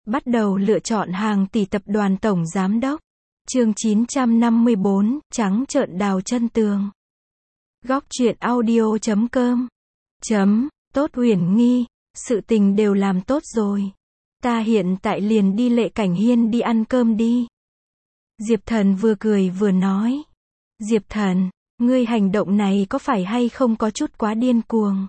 Bắt đầu lựa chọn hàng tỷ tập đoàn tổng giám đốc. Chương 954, trắng trợn đào chân tường. Góc truyện audio.com. Tốt Uyển Nghi, sự tình đều làm tốt rồi. Ta hiện tại liền đi Lệ Cảnh Hiên đi ăn cơm đi. Diệp Thần vừa cười vừa nói. Diệp Thần, ngươi hành động này có phải hay không có chút quá điên cuồng?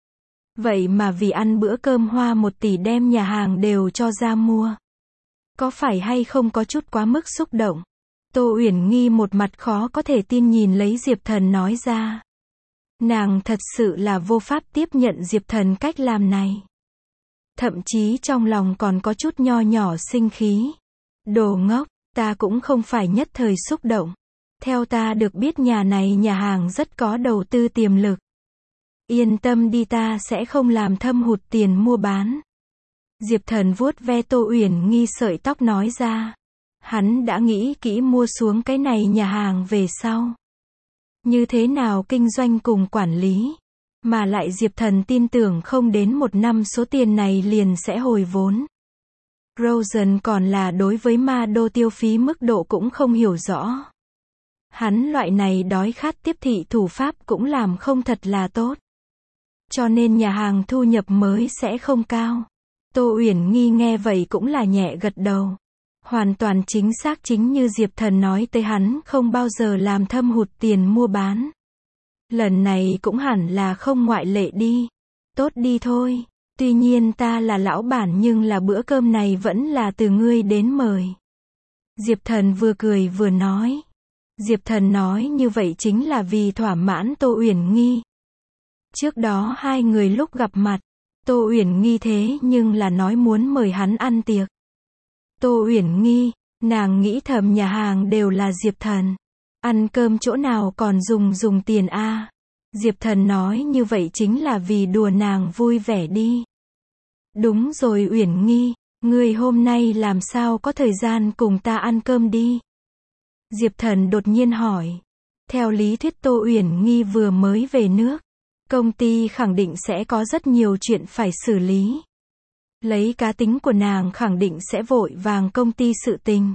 Vậy mà vì ăn bữa cơm hoa 1 tỷ đem nhà hàng đều cho ra mua. Có phải hay không có chút quá mức xúc động? Tô Uyển Nghi một mặt khó có thể tin nhìn lấy Diệp Thần nói ra. Nàng thật sự là vô pháp tiếp nhận Diệp Thần cách làm này. Thậm chí trong lòng còn có chút nho nhỏ sinh khí. Đồ ngốc, ta cũng không phải nhất thời xúc động. Theo ta được biết nhà này nhà hàng rất có đầu tư tiềm lực. Yên tâm đi, ta sẽ không làm thâm hụt tiền mua bán. Diệp Thần vuốt ve Tô Uyển Nghi sợi tóc nói ra. Hắn đã nghĩ kỹ mua xuống cái này nhà hàng về sau. Như thế nào kinh doanh cùng quản lý. Mà lại Diệp Thần tin tưởng không đến 1 năm số tiền này liền sẽ hồi vốn. Rosen còn là đối với ma đô tiêu phí mức độ cũng không hiểu rõ. Hắn loại này đói khát tiếp thị thủ pháp cũng làm không thật là tốt. Cho nên nhà hàng thu nhập mới sẽ không cao. Tô Uyển Nghi nghe vậy cũng là nhẹ gật đầu. Hoàn toàn chính xác, chính như Diệp Thần nói tới, hắn không bao giờ làm thâm hụt tiền mua bán. Lần này cũng hẳn là không ngoại lệ đi. Tốt đi thôi. Tuy nhiên ta là lão bản nhưng là bữa cơm này vẫn là từ ngươi đến mời. Diệp Thần vừa cười vừa nói. Diệp Thần nói như vậy chính là vì thỏa mãn Tô Uyển Nghi. Trước đó hai người lúc gặp mặt, Tô Uyển Nghi thế nhưng là nói muốn mời hắn ăn tiệc. Tô Uyển Nghi, nàng nghĩ thầm nhà hàng đều là Diệp Thần. Ăn cơm chỗ nào còn dùng tiền a? Diệp Thần nói như vậy chính là vì đùa nàng vui vẻ đi. Đúng rồi Uyển Nghi, ngươi hôm nay làm sao có thời gian cùng ta ăn cơm đi? Diệp Thần đột nhiên hỏi. Theo lý thuyết Tô Uyển Nghi vừa mới về nước. Công ty khẳng định sẽ có rất nhiều chuyện phải xử lý. Lấy cá tính của nàng khẳng định sẽ vội vàng công ty sự tình.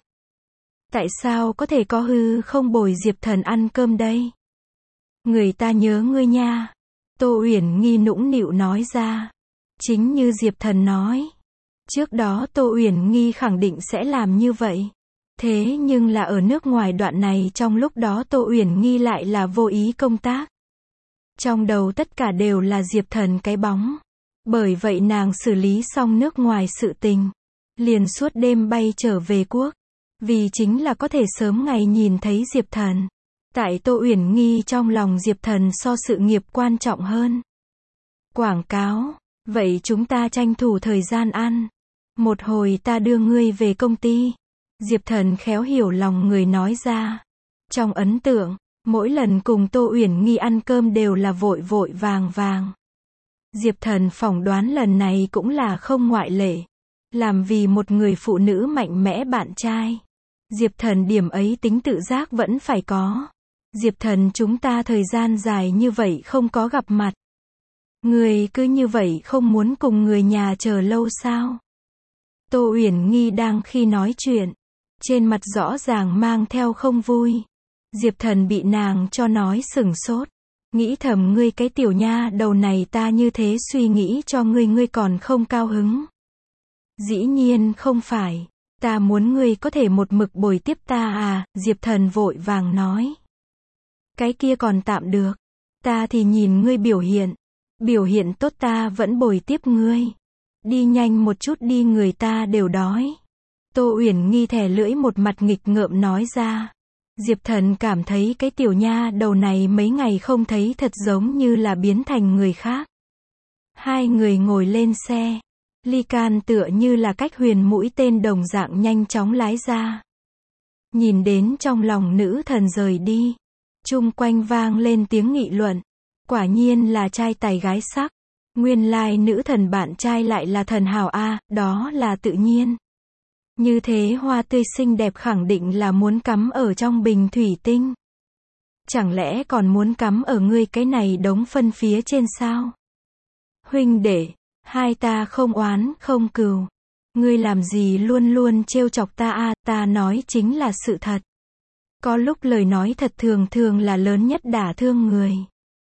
Tại sao có thể có hư không bồi Diệp Thần ăn cơm đây? Người ta nhớ ngươi nha. Tô Uyển Nghi nũng nịu nói ra. Chính như Diệp Thần nói. Trước đó Tô Uyển Nghi khẳng định sẽ làm như vậy. Thế nhưng là ở nước ngoài đoạn này trong lúc đó Tô Uyển Nghi lại là vô ý công tác. Trong đầu tất cả đều là Diệp Thần cái bóng. Bởi vậy nàng xử lý xong nước ngoài sự tình. Liền suốt đêm bay trở về quốc. Vì chính là có thể sớm ngày nhìn thấy Diệp Thần. Tại Tô Uyển Nghi trong lòng Diệp Thần so sự nghiệp quan trọng hơn. Quảng cáo. Vậy chúng ta tranh thủ thời gian ăn. Một hồi ta đưa ngươi về công ty. Diệp Thần khéo hiểu lòng người nói ra. Trong ấn tượng, mỗi lần cùng Tô Uyển Nghi ăn cơm đều là vội vội vàng. Diệp Thần phỏng đoán lần này cũng là không ngoại lệ. Làm vì một người phụ nữ mạnh mẽ bạn trai. Diệp Thần điểm ấy tính tự giác vẫn phải có. Diệp Thần, chúng ta thời gian dài như vậy không có gặp mặt. Người cứ như vậy không muốn cùng người nhà chờ lâu sao? Tô Uyển Nghi đang khi nói chuyện. Trên mặt rõ ràng mang theo không vui. Diệp Thần bị nàng cho nói sửng sốt. Nghĩ thầm, ngươi cái tiểu nha đầu này, ta như thế suy nghĩ cho ngươi còn không cao hứng. Dĩ nhiên không phải. Ta muốn ngươi có thể một mực bồi tiếp ta à? Diệp Thần vội vàng nói. Cái kia còn tạm được. Ta thì nhìn ngươi biểu hiện. Biểu hiện tốt ta vẫn bồi tiếp ngươi. Đi nhanh một chút đi, người ta đều đói. Tô Uyển Nghi thè lưỡi một mặt nghịch ngợm nói ra. Diệp Thần cảm thấy cái tiểu nha đầu này mấy ngày không thấy thật giống như là biến thành người khác. Hai người ngồi lên xe. Ly Can tựa như là cách huyền mũi tên đồng dạng nhanh chóng lái ra. Nhìn đến trong lòng nữ thần rời đi. Chung quanh vang lên tiếng nghị luận. Quả nhiên là trai tài gái sắc. Nguyên lai nữ thần bạn trai lại là thần hào a, đó là tự nhiên. Như thế hoa tươi xinh đẹp khẳng định là muốn cắm ở trong bình thủy tinh. Chẳng lẽ còn muốn cắm ở ngươi cái này đống phân phía trên sao? Huynh đệ, hai ta không oán không cừu. Ngươi làm gì luôn luôn trêu chọc ta a, ta nói chính là sự thật. Có lúc lời nói thật thường thường là lớn nhất đả thương người.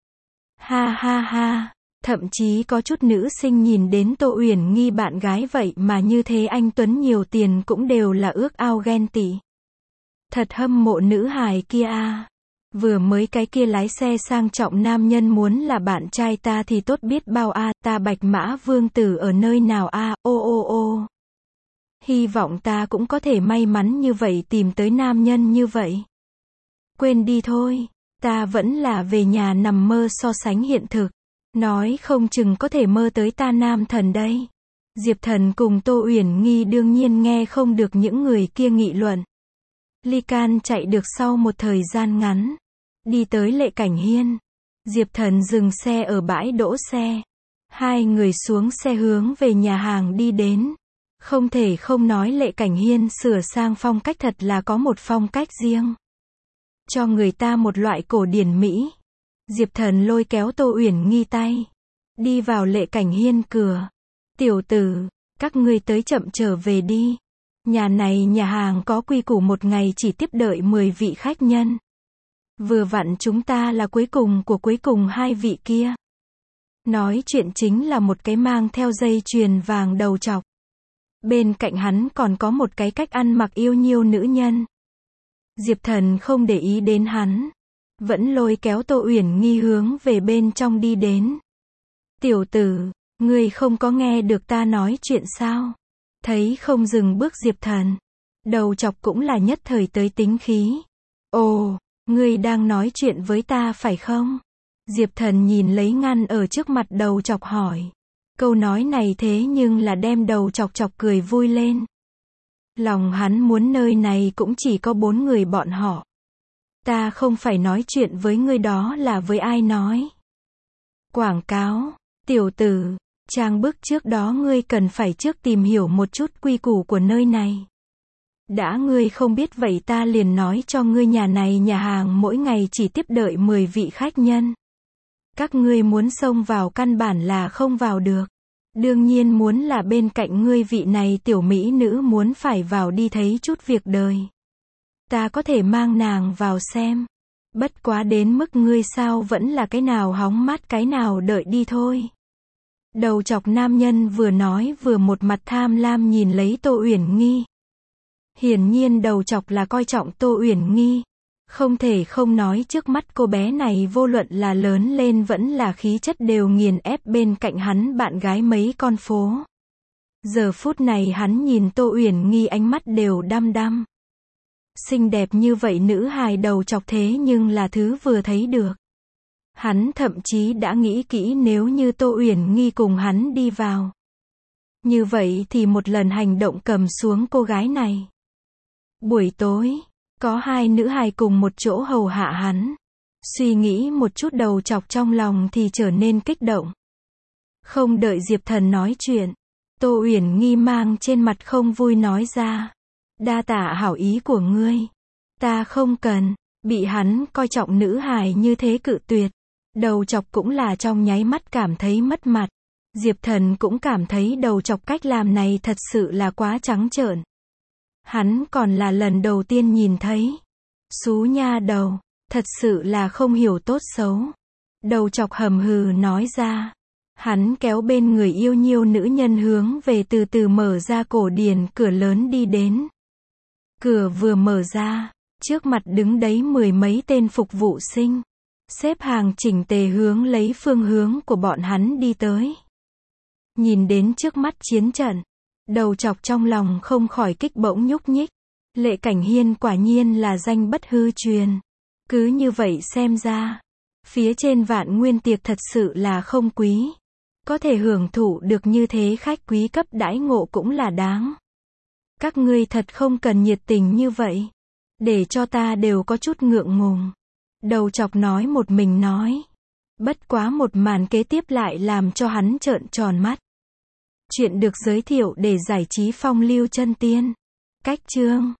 Ha ha ha, thậm chí có chút nữ sinh nhìn đến Tô Uyển Nghi bạn gái vậy mà như thế anh Tuấn nhiều tiền cũng đều là ước ao ghen tị. Thật hâm mộ nữ hài kia a. Vừa mới cái kia lái xe sang trọng nam nhân muốn là bạn trai ta thì tốt biết bao a, ta Bạch Mã Vương Tử ở nơi nào a, ô ô ô. Hy vọng ta cũng có thể may mắn như vậy tìm tới nam nhân như vậy. Quên đi thôi, ta vẫn là về nhà nằm mơ so sánh hiện thực. Nói không chừng có thể mơ tới ta nam thần đây. Diệp Thần cùng Tô Uyển Nghi đương nhiên nghe không được những người kia nghị luận. Ly Can chạy được sau một thời gian ngắn. Đi tới Lệ Cảnh Hiên. Diệp Thần dừng xe ở bãi đỗ xe. Hai người xuống xe hướng về nhà hàng đi đến. Không thể không nói Lệ Cảnh Hiên sửa sang phong cách thật là có một phong cách riêng. Cho người ta một loại cổ điển Mỹ. Diệp Thần lôi kéo Tô Uyển Nghi tay. Đi vào Lệ Cảnh Hiên cửa. Tiểu tử, các ngươi tới chậm trở về đi. Nhà này nhà hàng có quy củ một ngày chỉ tiếp đợi 10 vị khách nhân. Vừa vặn chúng ta là cuối cùng của cuối cùng hai vị kia. Nói chuyện chính là một cái mang theo dây chuyền vàng đầu trọc. Bên cạnh hắn còn có một cái cách ăn mặc yêu nhiêu nữ nhân. Diệp Thần không để ý đến hắn. Vẫn lôi kéo Tô Uyển Nghi hướng về bên trong đi đến. Tiểu tử, ngươi không có nghe được ta nói chuyện sao? Thấy không dừng bước Diệp Thần. Đầu chọc cũng là nhất thời tới tính khí. Ồ, ngươi đang nói chuyện với ta phải không? Diệp Thần nhìn lấy ngăn ở trước mặt đầu chọc hỏi. Câu nói này thế nhưng là đem đầu chọc chọc cười vui lên. Lòng hắn muốn nơi này cũng chỉ có 4 người bọn họ. Ta không phải nói chuyện với ngươi đó là với ai nói. Quảng cáo, tiểu tử, trang bức trước đó ngươi cần phải trước tìm hiểu một chút quy củ của nơi này. Đã ngươi không biết vậy ta liền nói cho ngươi nhà này nhà hàng mỗi ngày chỉ tiếp đợi 10 vị khách nhân. Các ngươi muốn xông vào căn bản là không vào được. Đương nhiên muốn là bên cạnh ngươi vị này tiểu mỹ nữ muốn phải vào đi thấy chút việc đời. Ta có thể mang nàng vào xem. Bất quá đến mức ngươi sao vẫn là cái nào hóng mát cái nào đợi đi thôi. Đầu chọc nam nhân vừa nói vừa một mặt tham lam nhìn lấy Tô Uyển Nghi. Hiển nhiên đầu chọc là coi trọng Tô Uyển Nghi. Không thể không nói trước mắt cô bé này vô luận là lớn lên vẫn là khí chất đều nghiền ép bên cạnh hắn bạn gái mấy con phố. Giờ phút này hắn nhìn Tô Uyển Nghi ánh mắt đều đăm đăm. Xinh đẹp như vậy nữ hài đầu chọc thế nhưng là thứ vừa thấy được. Hắn thậm chí đã nghĩ kỹ nếu như Tô Uyển Nghi cùng hắn đi vào. Như vậy thì một lần hành động cầm xuống cô gái này. Buổi tối, có hai nữ hài cùng một chỗ hầu hạ hắn. Suy nghĩ một chút đầu chọc trong lòng thì trở nên kích động. Không đợi Diệp Thần nói chuyện, Tô Uyển Nghi mang trên mặt không vui nói ra. Đa tạ hảo ý của ngươi. Ta không cần. Bị hắn coi trọng nữ hài như thế cự tuyệt. Đầu chọc cũng là trong nháy mắt cảm thấy mất mặt. Diệp Thần cũng cảm thấy đầu chọc cách làm này thật sự là quá trắng trợn. Hắn còn là lần đầu tiên nhìn thấy. Xú nha đầu, thật sự là không hiểu tốt xấu. Đầu chọc hầm hừ nói ra. Hắn kéo bên người yêu nhiêu nữ nhân hướng về từ từ mở ra cổ điển cửa lớn đi đến. Cửa vừa mở ra, trước mặt đứng đấy 10 mấy tên phục vụ sinh. Xếp hàng chỉnh tề hướng lấy phương hướng của bọn hắn đi tới. Nhìn đến trước mắt chiến trận, đầu chọc trong lòng không khỏi kích bỗng nhúc nhích. Lệ Cảnh Hiên quả nhiên là danh bất hư truyền. Cứ như vậy xem ra, phía trên Vạn Nguyên tiệc thật sự là không quý. Có thể hưởng thụ được như thế khách quý cấp đãi ngộ cũng là đáng. Các ngươi thật không cần nhiệt tình như vậy. Để cho ta đều có chút ngượng ngùng. Đầu chọc nói một mình nói. Bất quá một màn kế tiếp lại làm cho hắn trợn tròn mắt. Chuyện được giới thiệu để giải trí phong lưu chân tiên. Cách chương